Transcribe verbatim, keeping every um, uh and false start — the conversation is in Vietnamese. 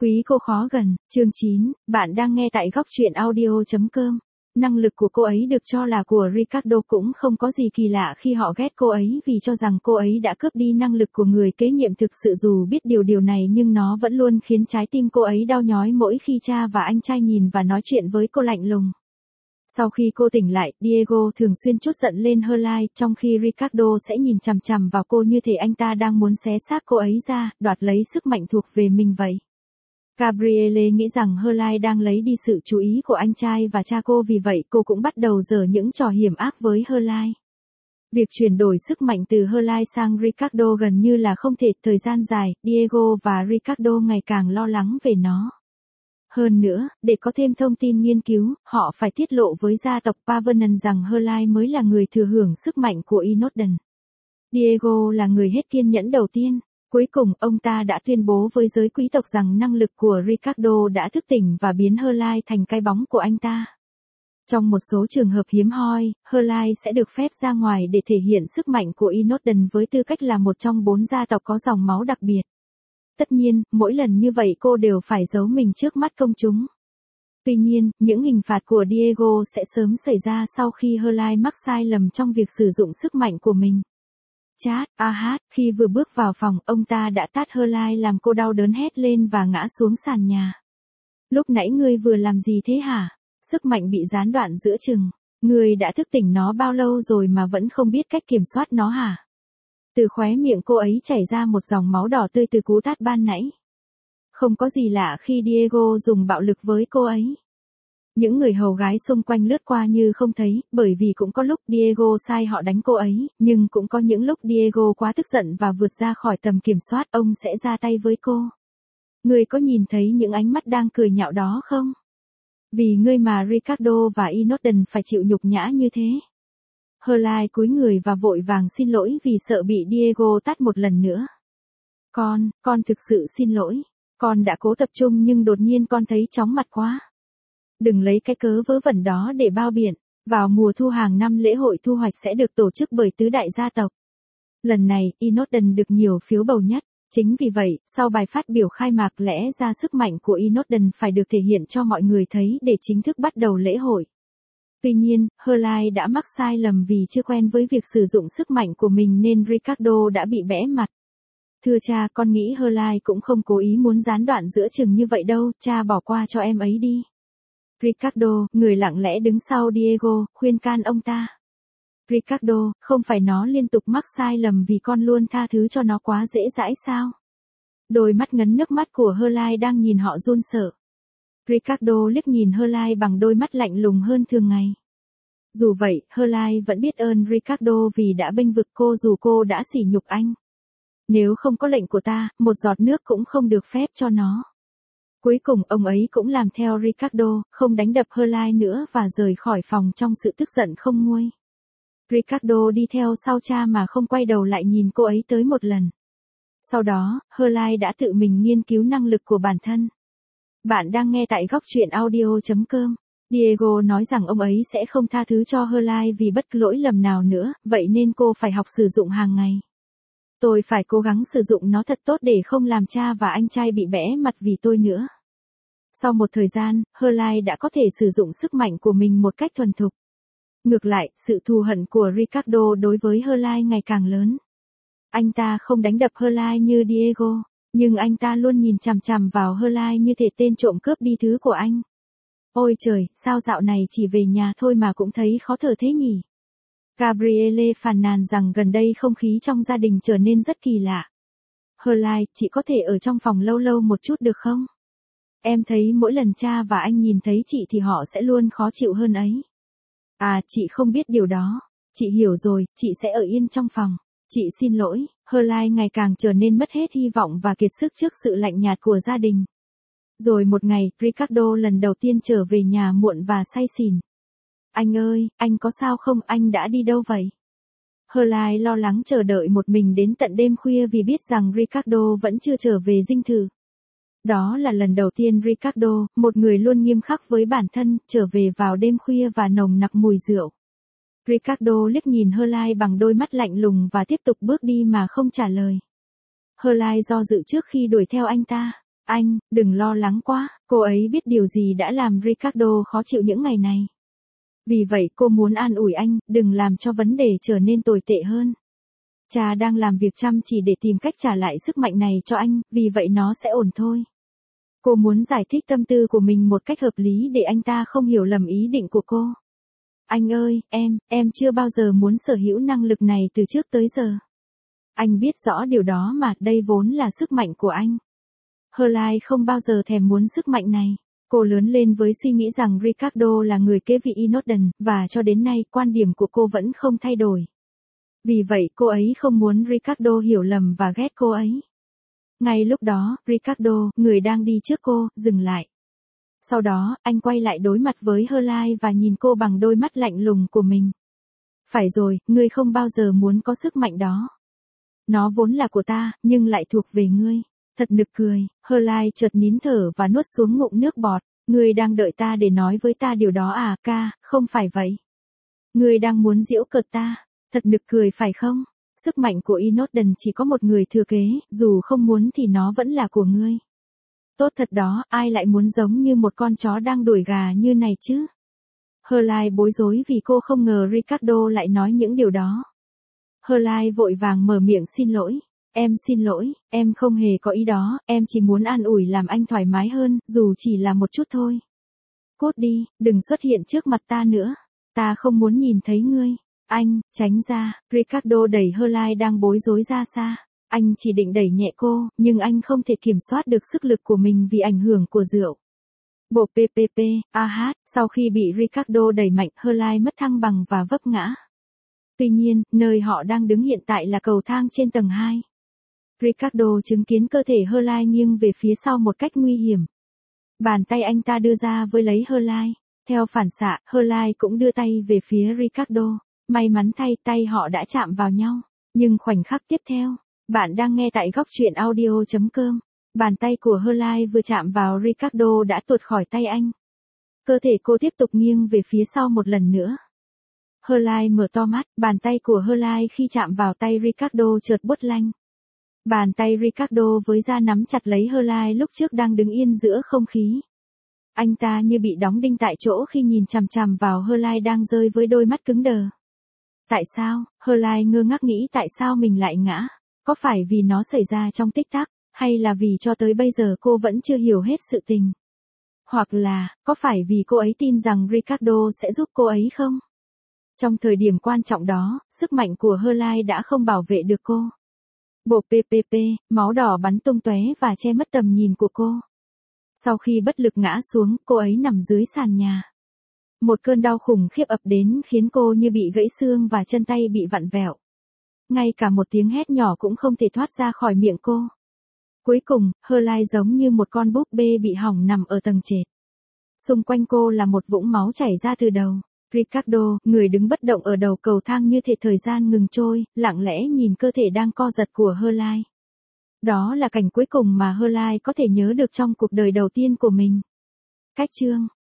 Quý cô khó gần, chương chín, bạn đang nghe tại góc truyện audio chấm com. Năng lực của cô ấy được cho là của Ricardo cũng không có gì kỳ lạ khi họ ghét cô ấy vì cho rằng cô ấy đã cướp đi năng lực của người kế nhiệm thực sự dù biết điều điều này nhưng nó vẫn luôn khiến trái tim cô ấy đau nhói mỗi khi cha và anh trai nhìn và nói chuyện với cô lạnh lùng. Sau khi cô tỉnh lại, Diego thường xuyên trút giận lên Herline, trong khi Ricardo sẽ nhìn chằm chằm vào cô như thể anh ta đang muốn xé xác cô ấy ra, đoạt lấy sức mạnh thuộc về mình vậy. Gabrielle nghĩ rằng Herline đang lấy đi sự chú ý của anh trai và cha cô vì vậy cô cũng bắt đầu giở những trò hiểm ác với Herline. Việc chuyển đổi sức mạnh từ Herline sang Ricardo gần như là không thể, thời gian dài, Diego và Ricardo ngày càng lo lắng về nó. Hơn nữa, để có thêm thông tin nghiên cứu, họ phải tiết lộ với gia tộc Pavernon rằng Herline mới là người thừa hưởng sức mạnh của Inodden. Diego là người hết kiên nhẫn đầu tiên. Cuối cùng, ông ta đã tuyên bố với giới quý tộc rằng năng lực của Ricardo đã thức tỉnh và biến Herline thành cái bóng của anh ta. Trong một số trường hợp hiếm hoi, Herline sẽ được phép ra ngoài để thể hiện sức mạnh của Inodden với tư cách là một trong bốn gia tộc có dòng máu đặc biệt. Tất nhiên, mỗi lần như vậy cô đều phải giấu mình trước mắt công chúng. Tuy nhiên, những hình phạt của Diego sẽ sớm xảy ra sau khi Herline mắc sai lầm trong việc sử dụng sức mạnh của mình. Chát, a hát, khi vừa bước vào phòng, ông ta đã tát Herline làm cô đau đớn hét lên và ngã xuống sàn nhà. Lúc nãy ngươi vừa làm gì thế hả? Sức mạnh bị gián đoạn giữa chừng. Ngươi đã thức tỉnh nó bao lâu rồi mà vẫn không biết cách kiểm soát nó hả? Từ khóe miệng cô ấy chảy ra một dòng máu đỏ tươi từ cú tát ban nãy. Không có gì lạ khi Diego dùng bạo lực với cô ấy. Những người hầu gái xung quanh lướt qua như không thấy, bởi vì cũng có lúc Diego sai họ đánh cô ấy, nhưng cũng có những lúc Diego quá tức giận và vượt ra khỏi tầm kiểm soát, ông sẽ ra tay với cô. Ngươi có nhìn thấy những ánh mắt đang cười nhạo đó không? Vì ngươi mà Ricardo và Inodden phải chịu nhục nhã như thế. Herline cúi người và vội vàng xin lỗi vì sợ bị Diego tát một lần nữa. Con, con thực sự xin lỗi. Con đã cố tập trung nhưng đột nhiên con thấy chóng mặt quá. Đừng lấy cái cớ vớ vẩn đó để bao biện. Vào mùa thu hàng năm lễ hội thu hoạch sẽ được tổ chức bởi tứ đại gia tộc. Lần này, Inodden được nhiều phiếu bầu nhất. Chính vì vậy, sau bài phát biểu khai mạc lẽ ra sức mạnh của Inodden phải được thể hiện cho mọi người thấy để chính thức bắt đầu lễ hội. Tuy nhiên, Herline đã mắc sai lầm vì chưa quen với việc sử dụng sức mạnh của mình nên Ricardo đã bị bẽ mặt. Thưa cha, con nghĩ Herline cũng không cố ý muốn gián đoạn giữa chừng như vậy đâu, cha bỏ qua cho em ấy đi. Ricardo, người lặng lẽ đứng sau Diego, khuyên can ông ta. Ricardo, không phải nó liên tục mắc sai lầm vì con luôn tha thứ cho nó quá dễ dãi sao? Đôi mắt ngấn nước mắt của Herline đang nhìn họ run sợ. Ricardo liếc nhìn Herline bằng đôi mắt lạnh lùng hơn thường ngày. Dù vậy, Herline vẫn biết ơn Ricardo vì đã bênh vực cô dù cô đã sỉ nhục anh. Nếu không có lệnh của ta, một giọt nước cũng không được phép cho nó. Cuối cùng ông ấy cũng làm theo Ricardo, không đánh đập Herline nữa và rời khỏi phòng trong sự tức giận không nguôi. Ricardo đi theo sau cha mà không quay đầu lại nhìn cô ấy tới một lần. Sau đó, Herline đã tự mình nghiên cứu năng lực của bản thân. Bạn đang nghe tại góc truyện audio chấm com. Diego nói rằng ông ấy sẽ không tha thứ cho Herline vì bất cứ lỗi lầm nào nữa, vậy nên cô phải học sử dụng hàng ngày. Tôi phải cố gắng sử dụng nó thật tốt để không làm cha và anh trai bị bẽ mặt vì tôi nữa. Sau một thời gian, Herline đã có thể sử dụng sức mạnh của mình một cách thuần thục. Ngược lại, sự thù hận của Ricardo đối với Herline ngày càng lớn. Anh ta không đánh đập Herline như Diego, nhưng anh ta luôn nhìn chằm chằm vào Herline như thể tên trộm cướp đi thứ của anh. Ôi trời, sao dạo này chỉ về nhà thôi mà cũng thấy khó thở thế nhỉ? Gabrielle phàn nàn rằng gần đây không khí trong gia đình trở nên rất kỳ lạ. Herline, chị có thể ở trong phòng lâu lâu một chút được không? Em thấy mỗi lần cha và anh nhìn thấy chị thì họ sẽ luôn khó chịu hơn ấy. À, chị không biết điều đó. Chị hiểu rồi, chị sẽ ở yên trong phòng. Chị xin lỗi. Herline ngày càng trở nên mất hết hy vọng và kiệt sức trước sự lạnh nhạt của gia đình. Rồi một ngày, Ricardo lần đầu tiên trở về nhà muộn và say xỉn. Anh ơi, anh có sao không, anh đã đi đâu vậy? Herline lo lắng chờ đợi một mình đến tận đêm khuya vì biết rằng Ricardo vẫn chưa trở về dinh thự. Đó là lần đầu tiên Ricardo, một người luôn nghiêm khắc với bản thân, trở về vào đêm khuya và nồng nặc mùi rượu. Ricardo liếc nhìn Herline bằng đôi mắt lạnh lùng và tiếp tục bước đi mà không trả lời. Herline do dự trước khi đuổi theo anh ta. Anh, đừng lo lắng quá, cô ấy biết điều gì đã làm Ricardo khó chịu những ngày này. Vì vậy cô muốn an ủi anh, đừng làm cho vấn đề trở nên tồi tệ hơn. Cha đang làm việc chăm chỉ để tìm cách trả lại sức mạnh này cho anh, vì vậy nó sẽ ổn thôi. Cô muốn giải thích tâm tư của mình một cách hợp lý để anh ta không hiểu lầm ý định của cô. Anh ơi, em, em chưa bao giờ muốn sở hữu năng lực này từ trước tới giờ. Anh biết rõ điều đó mà, đây vốn là sức mạnh của anh. Herlihy không bao giờ thèm muốn sức mạnh này. Cô lớn lên với suy nghĩ rằng Ricardo là người kế vị Inodden, và cho đến nay quan điểm của cô vẫn không thay đổi. Vì vậy cô ấy không muốn Ricardo hiểu lầm và ghét cô ấy. Ngay lúc đó, Ricardo, người đang đi trước cô, dừng lại. Sau đó, anh quay lại đối mặt với Herlihy và nhìn cô bằng đôi mắt lạnh lùng của mình. Phải rồi, ngươi không bao giờ muốn có sức mạnh đó. Nó vốn là của ta, nhưng lại thuộc về ngươi. Thật nực cười, Herlihy chợt nín thở và nuốt xuống ngụm nước bọt. Ngươi đang đợi ta để nói với ta điều đó à, ca, không phải vậy. Ngươi đang muốn giễu cợt ta. Thật nực cười phải không? Sức mạnh của Inodden chỉ có một người thừa kế, dù không muốn thì nó vẫn là của ngươi. Tốt thật đó, ai lại muốn giống như một con chó đang đuổi gà như này chứ? Herlihy bối rối vì cô không ngờ Ricardo lại nói những điều đó. Herlihy vội vàng mở miệng xin lỗi. Em xin lỗi, em không hề có ý đó, em chỉ muốn an ủi làm anh thoải mái hơn, dù chỉ là một chút thôi. Cút đi, đừng xuất hiện trước mặt ta nữa. Ta không muốn nhìn thấy ngươi. Anh, tránh ra, Ricardo đẩy Herlihy đang bối rối ra xa. Anh chỉ định đẩy nhẹ cô, nhưng anh không thể kiểm soát được sức lực của mình vì ảnh hưởng của rượu. Bộ ppp, ah, sau khi bị Ricardo đẩy mạnh, Herlihy mất thăng bằng và vấp ngã. Tuy nhiên, nơi họ đang đứng hiện tại là cầu thang trên tầng hai. Ricardo chứng kiến cơ thể Herlihy nghiêng về phía sau một cách nguy hiểm. Bàn tay anh ta đưa ra với lấy Herlihy. Theo phản xạ, Herlihy cũng đưa tay về phía Ricardo. May mắn thay, tay họ đã chạm vào nhau. Nhưng khoảnh khắc tiếp theo, bạn đang nghe tại góc truyện audio chấm com. Bàn tay của Herlihy vừa chạm vào Ricardo đã tuột khỏi tay anh. Cơ thể cô tiếp tục nghiêng về phía sau một lần nữa. Herlihy mở to mắt, bàn tay của Herlihy khi chạm vào tay Ricardo chợt buốt lanh. Bàn tay Ricardo với da nắm chặt lấy Herlihy lúc trước đang đứng yên giữa không khí. Anh ta như bị đóng đinh tại chỗ khi nhìn chằm chằm vào Herlihy đang rơi với đôi mắt cứng đờ. Tại sao? Herlihy ngơ ngác nghĩ tại sao mình lại ngã. Có phải vì nó xảy ra trong tích tắc, hay là vì cho tới bây giờ cô vẫn chưa hiểu hết sự tình? Hoặc là, có phải vì cô ấy tin rằng Ricardo sẽ giúp cô ấy không? Trong thời điểm quan trọng đó, sức mạnh của Herlihy đã không bảo vệ được cô. Bộ ppp, máu đỏ bắn tung tóe và che mất tầm nhìn của cô. Sau khi bất lực ngã xuống, cô ấy nằm dưới sàn nhà. Một cơn đau khủng khiếp ập đến khiến cô như bị gãy xương và chân tay bị vặn vẹo. Ngay cả một tiếng hét nhỏ cũng không thể thoát ra khỏi miệng cô. Cuối cùng, Herlihy giống như một con búp bê bị hỏng nằm ở tầng trệt. Xung quanh cô là một vũng máu chảy ra từ đầu. Ricardo, người đứng bất động ở đầu cầu thang như thể thời gian ngừng trôi, lặng lẽ nhìn cơ thể đang co giật của Herlihy. Đó là cảnh cuối cùng mà Herlihy có thể nhớ được trong cuộc đời đầu tiên của mình. Cách chương